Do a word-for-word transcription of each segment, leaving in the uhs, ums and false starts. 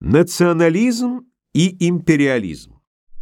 Национализм и империализм.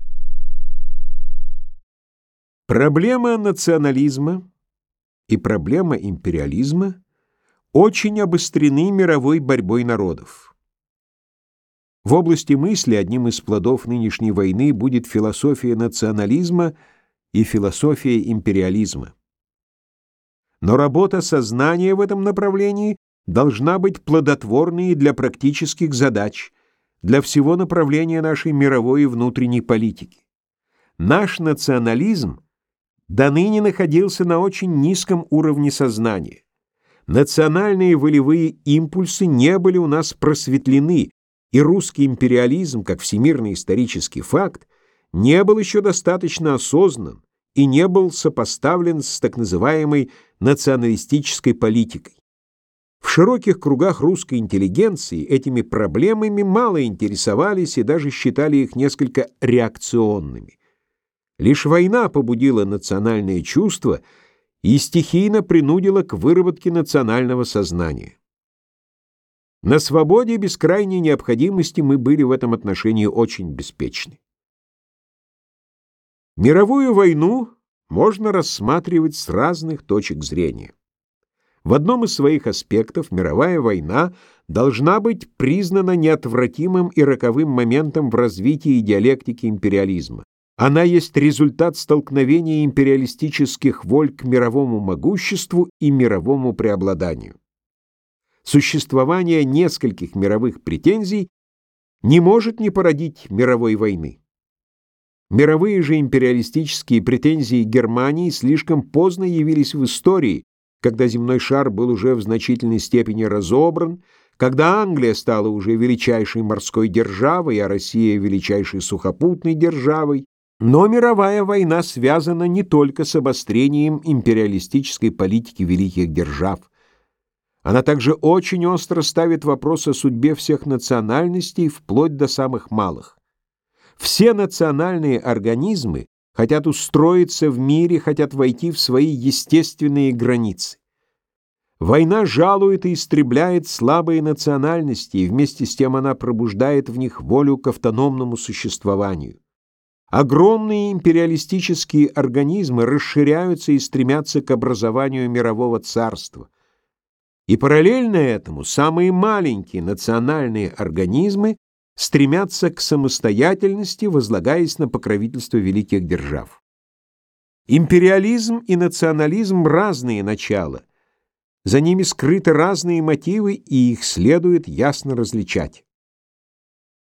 Проблема национализма и проблема империализма очень обострены мировой борьбой народов. В области мысли одним из плодов нынешней войны будет философия национализма и философия империализма. Но работа сознания в этом направлении должна быть плодотворной и для практических задач, для всего направления нашей мировой и внутренней политики. Наш национализм до ныне находился на очень низком уровне сознания. Национальные волевые импульсы не были у нас просветлены, и русский империализм, как всемирный исторический факт, не был еще достаточно осознан и не был сопоставлен с так называемой националистической политикой. В широких кругах русской интеллигенции этими проблемами мало интересовались и даже считали их несколько реакционными. Лишь война побудила национальное чувство и стихийно принудила к выработке национального сознания. На свободе без крайней необходимости мы были в этом отношении очень беспечны. Мировую войну можно рассматривать с разных точек зрения. В одном из своих аспектов мировая война должна быть признана неотвратимым и роковым моментом в развитии диалектики империализма. Она есть результат столкновения империалистических воль к мировому могуществу и мировому преобладанию. Существование нескольких мировых претензий не может не породить мировой войны. Мировые же империалистические претензии Германии слишком поздно явились в истории, когда земной шар был уже в значительной степени разобран, когда Англия стала уже величайшей морской державой, а Россия — величайшей сухопутной державой. Но мировая война связана не только с обострением империалистической политики великих держав. Она также очень остро ставит вопрос о судьбе всех национальностей, вплоть до самых малых. Все национальные организмы хотят устроиться в мире, хотят войти в свои естественные границы. Война жалует и истребляет слабые национальности, и вместе с тем она пробуждает в них волю к автономному существованию. Огромные империалистические организмы расширяются и стремятся к образованию мирового царства. И параллельно этому самые маленькие национальные организмы стремятся к самостоятельности, возлагаясь на покровительство великих держав. Империализм и национализм — разные начала. За ними скрыты разные мотивы, и их следует ясно различать.